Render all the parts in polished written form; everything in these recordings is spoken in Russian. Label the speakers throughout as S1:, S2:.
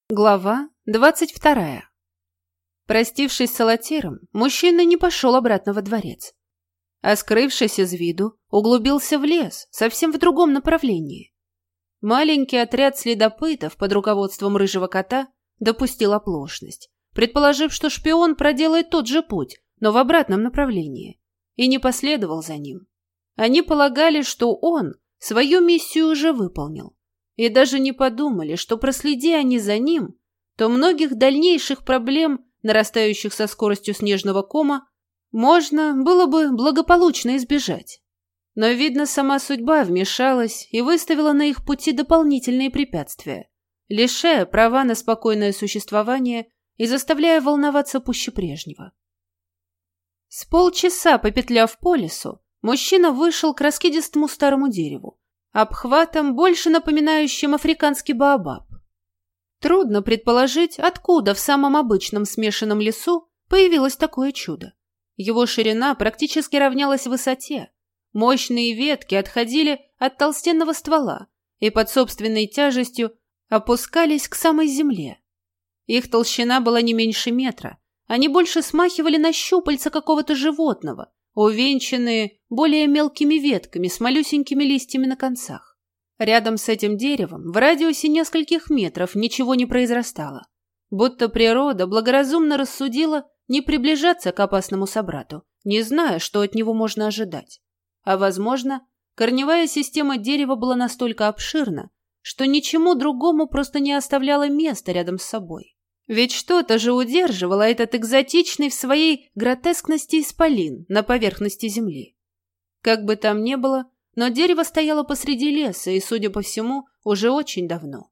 S1: Глава 22. Простившись с Алатиром, мужчина не пошел обратно во дворец, а, скрывшись из виду, углубился в лес, совсем в другом направлении. Маленький отряд следопытов под руководством рыжего кота допустил оплошность, предположив, что шпион проделает тот же путь, но в обратном направлении, и не последовал за ним. Они полагали, что он свою миссию уже выполнил, и даже не подумали, что, проследи они за ним, то многих дальнейших проблем, нарастающих со скоростью снежного кома, можно было бы благополучно избежать. Но, видно, сама судьба вмешалась и выставила на их пути дополнительные препятствия, лишая права на спокойное существование и заставляя волноваться пуще прежнего. С полчаса попетляв по лесу, мужчина вышел к раскидистому старому дереву, обхватом, больше напоминающим африканский баобаб. Трудно предположить, откуда в самом обычном смешанном лесу появилось такое чудо. Его ширина практически равнялась высоте. Мощные ветки отходили от толстенного ствола и под собственной тяжестью опускались к самой земле. Их толщина была не меньше метра, они больше смахивали на щупальца какого-то животного, увенчанные более мелкими ветками с малюсенькими листьями на концах. Рядом с этим деревом в радиусе нескольких метров ничего не произрастало, будто природа благоразумно рассудила не приближаться к опасному собрату, не зная, что от него можно ожидать. А, возможно, корневая система дерева была настолько обширна, что ничему другому просто не оставляла места рядом с собой. Ведь что-то же удерживало этот экзотичный в своей гротескности исполин на поверхности земли. Как бы там ни было, но дерево стояло посреди леса и, судя по всему, уже очень давно.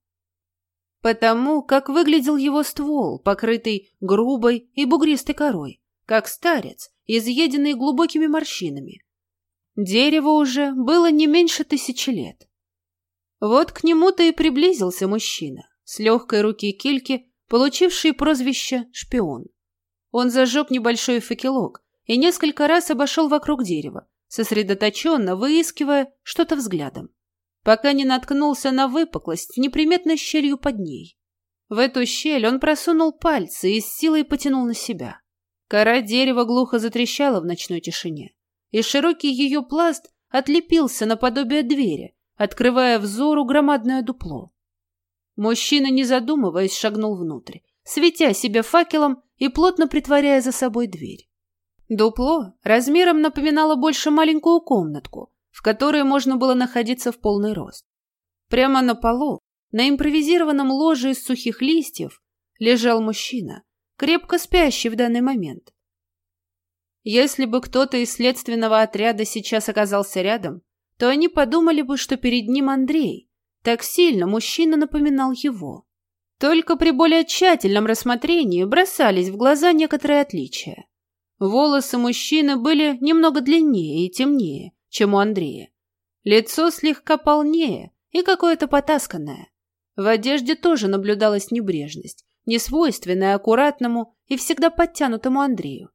S1: Потому как выглядел его ствол, покрытый грубой и бугристой корой, как старец, изъеденный глубокими морщинами. Дереву уже было не меньше 1000 лет. Вот к нему-то и приблизился мужчина, с легкой руки кильки, получивший прозвище «шпион». Он зажег небольшой факелок и несколько раз обошел вокруг дерева, сосредоточенно выискивая что-то взглядом, пока не наткнулся на выпуклость с неприметной щелью под ней. В эту щель он просунул пальцы и с силой потянул на себя. Кора дерева глухо затрещала в ночной тишине, и широкий ее пласт отлепился наподобие двери, открывая взору громадное дупло. Мужчина, не задумываясь, шагнул внутрь, светя себя факелом и плотно притворяя за собой дверь. Дупло размером напоминало больше маленькую комнатку, в которой можно было находиться в полный рост. Прямо на полу, на импровизированном ложе из сухих листьев, лежал мужчина, крепко спящий в данный момент. Если бы кто-то из следственного отряда сейчас оказался рядом, то они подумали бы, что перед ним Андрей. Так сильно мужчина напоминал его. Только при более тщательном рассмотрении бросались в глаза некоторые отличия. Волосы мужчины были немного длиннее и темнее, чем у Андрея. Лицо слегка полнее и какое-то потасканное. В одежде тоже наблюдалась небрежность, несвойственная аккуратному и всегда подтянутому Андрею.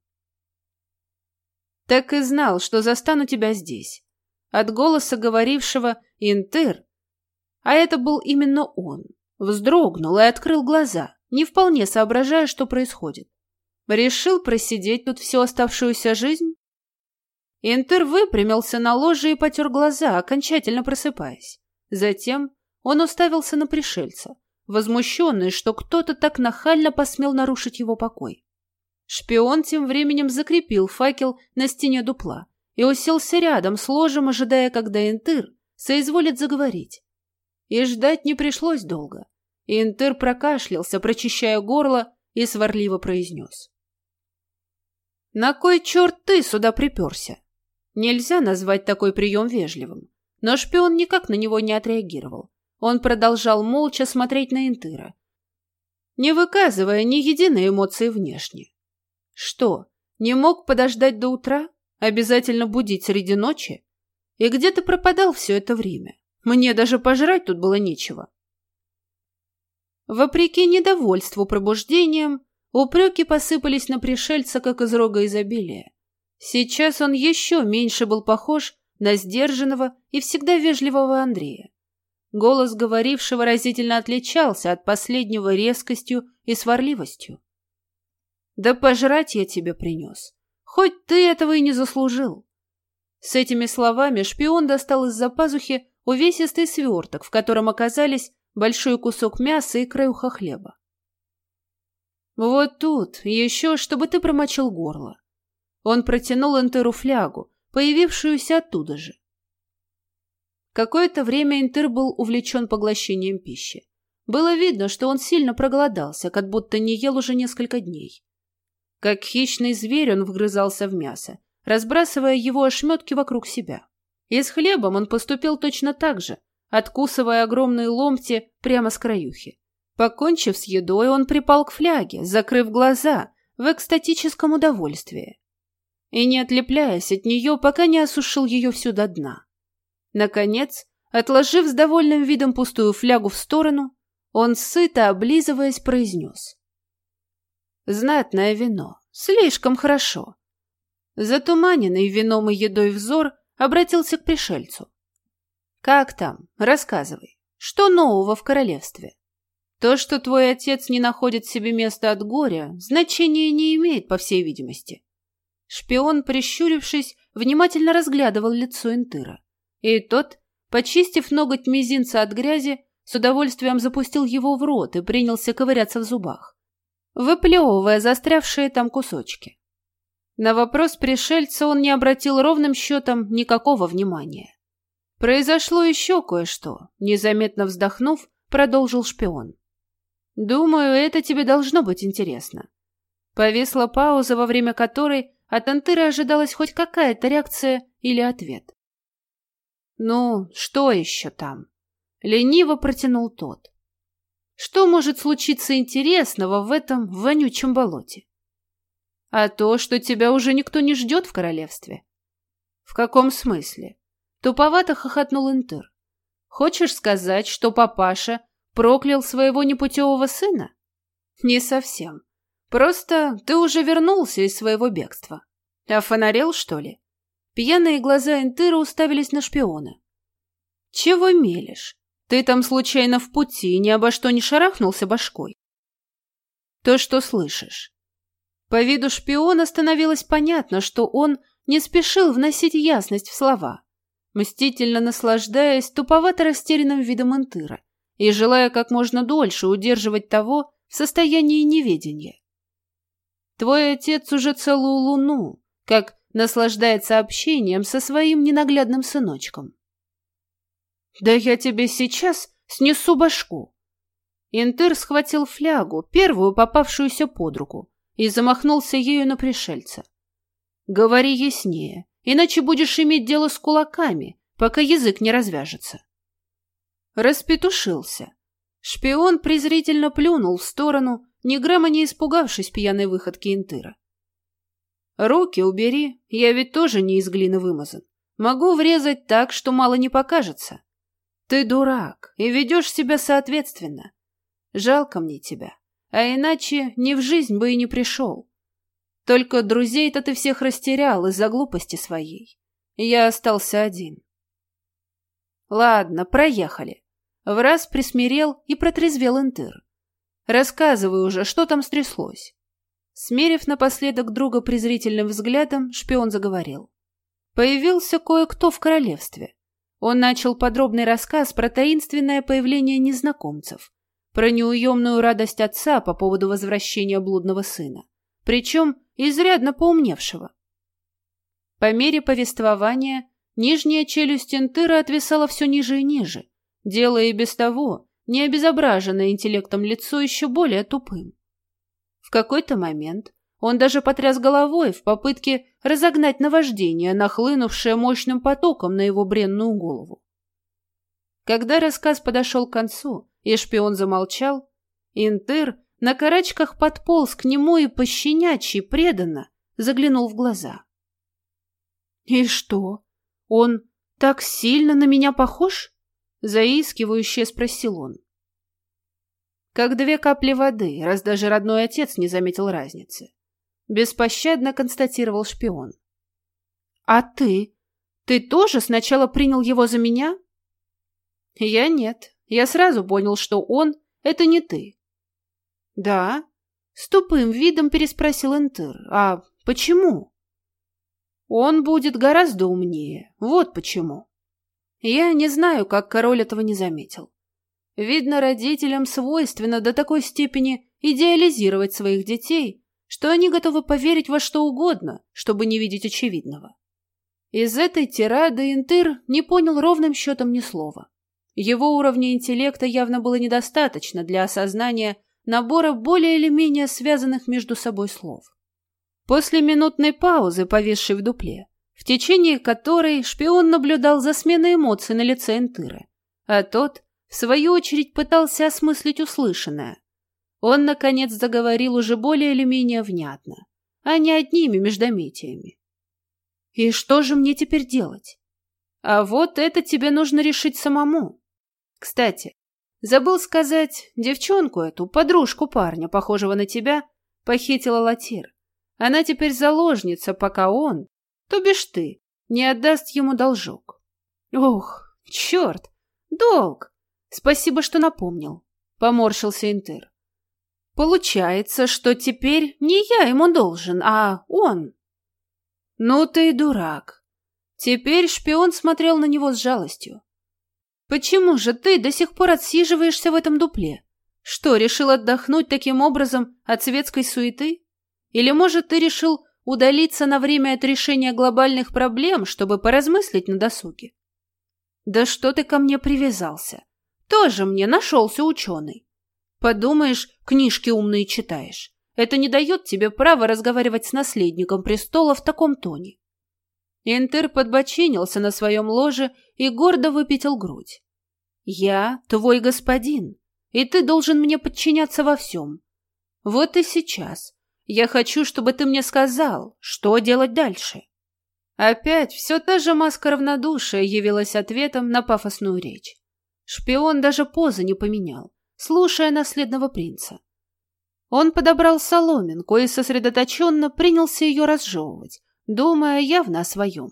S1: «Так и знал, что застану тебя здесь». От голоса говорившего «Интыр», а это был именно он, вздрогнул и открыл глаза, не вполне соображая, что происходит. Решил просидеть тут всю оставшуюся жизнь? Интер выпрямился на ложе и потер глаза, окончательно просыпаясь. Затем он уставился на пришельца, возмущенный, что кто-то так нахально посмел нарушить его покой. Шпион тем временем закрепил факел на стене дупла и уселся рядом с ложем, ожидая, когда Интер соизволит заговорить. И ждать не пришлось долго. Интер прокашлялся, прочищая горло, и сварливо произнес: «На кой черт ты сюда приперся?» Нельзя назвать такой прием вежливым, но шпион никак на него не отреагировал. Он продолжал молча смотреть на Интера, не выказывая ни единой эмоции внешне. Что, не мог подождать до утра? Обязательно будить среди ночи? И где ты пропадал все это время? Мне даже пожрать тут было нечего. Вопреки недовольству пробуждением, упреки посыпались на пришельца, как из рога изобилия. Сейчас он еще меньше был похож на сдержанного и всегда вежливого Андрея. Голос говорившего разительно отличался от последнего резкостью и сварливостью. «Да пожрать я тебе принес. Хоть ты этого и не заслужил». С этими словами шпион достал из-за пазухи увесистый сверток, в котором оказались большой кусок мяса и краюха хлеба. «Вот тут еще, чтобы ты промочил горло». Он протянул Энтеру флягу, появившуюся оттуда же. Какое-то время Энтер был увлечен поглощением пищи. Было видно, что он сильно проголодался, как будто не ел уже несколько дней. Как хищный зверь он вгрызался в мясо, разбрасывая его ошметки вокруг себя. И с хлебом он поступил точно так же, откусывая огромные ломти прямо с краюхи. Покончив с едой, он припал к фляге, закрыв глаза в экстатическом удовольствии, и не отлепляясь от нее, пока не осушил ее всю до дна. Наконец, отложив с довольным видом пустую флягу в сторону, он, сыто облизываясь, произнес: «Знатное вино, слишком хорошо». Затуманенный вином и едой взор обратился к пришельцу. «Как там? Рассказывай. Что нового в королевстве? То, что твой отец не находит себе места от горя, значения не имеет, по всей видимости». Шпион, прищурившись, внимательно разглядывал лицо Энтыра. И тот, почистив ноготь мизинца от грязи, с удовольствием запустил его в рот и принялся ковыряться в зубах, выплевывая застрявшие там кусочки. На вопрос пришельца он не обратил ровным счетом никакого внимания. Произошло еще кое-что, незаметно вздохнув, продолжил шпион. «Думаю, это тебе должно быть интересно». Повисла пауза, во время которой от Энтыра ожидалась хоть какая-то реакция или ответ. «Ну, что еще там?» — лениво протянул тот. «Что может случиться интересного в этом вонючем болоте?» «А то, что тебя уже никто не ждет в королевстве». «В каком смысле?» — туповато хохотнул Энтыр. «Хочешь сказать, что папаша проклял своего непутевого сына?» «Не совсем. Просто ты уже вернулся из своего бегства. Офонарел, что ли?» Пьяные глаза Энтыра уставились на шпиона. «Чего мелешь? Ты там случайно в пути ни обо что не шарахнулся башкой?» «То, что слышишь». По виду шпиона становилось понятно, что он не спешил вносить ясность в слова, мстительно наслаждаясь туповато растерянным видом Энтыра и желая как можно дольше удерживать того в состоянии неведения. «Твой отец уже целую луну, как наслаждается общением со своим ненаглядным сыночком». «Да я тебе сейчас снесу башку!» Энтыр схватил флягу, первую попавшуюся под руку, и замахнулся ею на пришельца. «Говори яснее, иначе будешь иметь дело с кулаками, пока язык не развяжется». Распетушился. Шпион презрительно плюнул в сторону, ни грамма не испугавшись пьяной выходки Энтыра. «Руки убери, я ведь тоже не из глины вымазан. Могу врезать так, что мало не покажется. Ты дурак и ведешь себя соответственно. Жалко мне тебя, а иначе ни в жизнь бы и не пришел. Только друзей-то ты всех растерял из-за глупости своей. Я остался один». «Ладно, проехали». Враз присмирел и протрезвел Энтыр. «Рассказывай уже, что там стряслось». Смерив напоследок друга презрительным взглядом, шпион заговорил. Появился кое-кто в королевстве. Он начал подробный рассказ про таинственное появление незнакомцев, про неуемную радость отца по поводу возвращения блудного сына, причем изрядно поумневшего. По мере повествования нижняя челюсть Энтыра отвисала все ниже и ниже, делая и без того не обезображенное интеллектом лицо еще более тупым. В какой-то момент он даже потряс головой в попытке разогнать наваждение, нахлынувшее мощным потоком на его бренную голову. Когда рассказ подошел к концу, и шпион замолчал, Энтыр на карачках подполз к нему и пощенячьи преданно заглянул в глаза. «И что, он так сильно на меня похож?» — заискивающе спросил он. «Как две капли воды, раз даже родной отец не заметил разницы», — беспощадно констатировал шпион. «А ты? Ты тоже сначала принял его за меня?» Я нет. Я сразу понял, что он — это не ты. Да? С тупым видом переспросил Энтыр. А почему? Он будет гораздо умнее. Вот почему. Я не знаю, как король этого не заметил. Видно, родителям свойственно до такой степени идеализировать своих детей, что они готовы поверить во что угодно, чтобы не видеть очевидного. Из этой тирады Энтыр не понял ровным счетом ни слова. Его уровня интеллекта явно было недостаточно для осознания набора более или менее связанных между собой слов. После минутной паузы, повисшей в дупле, в течение которой шпион наблюдал за сменой эмоций на лице Энтыра, а тот, в свою очередь, пытался осмыслить услышанное, он, наконец, заговорил уже более или менее внятно, а не одними междометиями. «И что же мне теперь делать? А вот это тебе нужно решить самому. Кстати, забыл сказать, девчонку эту, подружку парня, похожего на тебя, похитила Латир. Она теперь заложница, пока он, то бишь ты, не отдаст ему должок». «Ох, черт! Долг! Спасибо, что напомнил», — поморщился Энтыр. «Получается, что теперь не я ему должен, а он». «Ну ты и дурак». Теперь шпион смотрел на него с жалостью. «Почему же ты до сих пор отсиживаешься в этом дупле? Что, решил отдохнуть таким образом от светской суеты? Или, может, ты решил удалиться на время от решения глобальных проблем, чтобы поразмыслить на досуге? Да что ты ко мне привязался? Тоже мне нашелся ученый. Подумаешь, книжки умные читаешь. Это не дает тебе права разговаривать с наследником престола в таком тоне». Энтыр подбоченился на своем ложе и гордо выпятил грудь. «Я твой господин, и ты должен мне подчиняться во всем. Вот и сейчас я хочу, чтобы ты мне сказал, что делать дальше». Опять все та же маска равнодушия явилась ответом на пафосную речь. Шпион даже позы не поменял, слушая наследного принца. Он подобрал соломинку и сосредоточенно принялся ее разжевывать, думая явно о своем.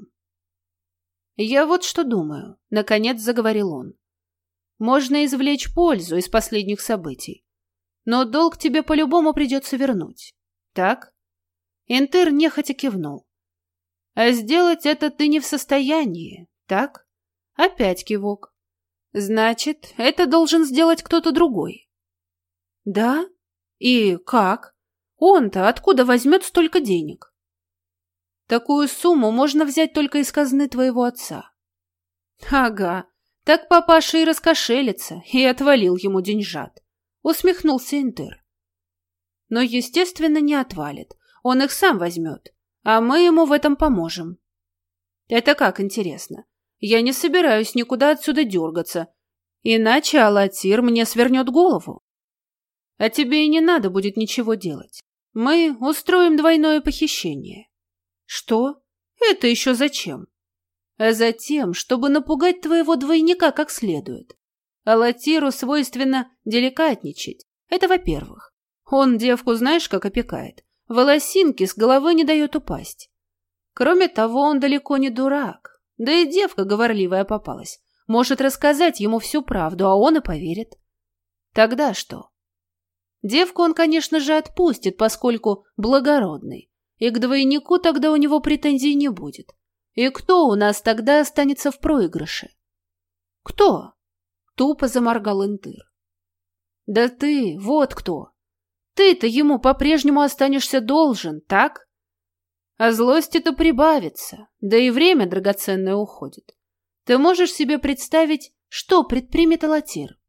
S1: «Я вот что думаю», — наконец заговорил он. «Можно извлечь пользу из последних событий, но долг тебе по-любому придется вернуть. Так?» Энтыр нехотя кивнул. «А сделать это ты не в состоянии, так?» Опять кивок. «Значит, это должен сделать кто-то другой». «Да? И как? Он-то откуда возьмет столько денег?» «Такую сумму можно взять только из казны твоего отца». «Ага, так папаша и раскошелится, и отвалил ему деньжат», — усмехнулся Энтыр. «Но, естественно, не отвалит, он их сам возьмет, а мы ему в этом поможем». «Это как, интересно? Я не собираюсь никуда отсюда дергаться, иначе Алатир мне свернет голову. А тебе и не надо будет ничего делать. Мы устроим двойное похищение». «Что? Это еще зачем?» «А затем, чтобы напугать твоего двойника как следует. Алатиру свойственно деликатничать. Это во-первых. Он девку знаешь, как опекает. Волосинки с головы не дает упасть. Кроме того, он далеко не дурак. Да и девка говорливая попалась. Может рассказать ему всю правду, а он и поверит. Тогда что? Девку он, конечно же, отпустит, поскольку благородный. И к двойнику тогда у него претензий не будет. И кто у нас тогда останется в проигрыше?» «Кто?» — тупо заморгал Энтыр. «Да ты, вот кто. Ты-то ему по-прежнему останешься должен, так? А злости-то прибавится, да и время драгоценное уходит. Ты можешь себе представить, что предпримет Алатир?»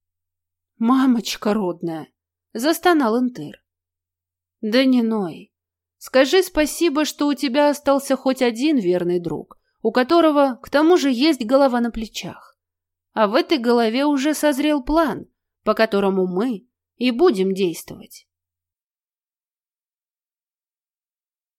S1: «Мамочка родная!» — застонал Энтыр. «Да не ной. Скажи спасибо, что у тебя остался хоть один верный друг, у которого, к тому же, есть голова на плечах. А в этой голове уже созрел план, по которому мы и будем действовать».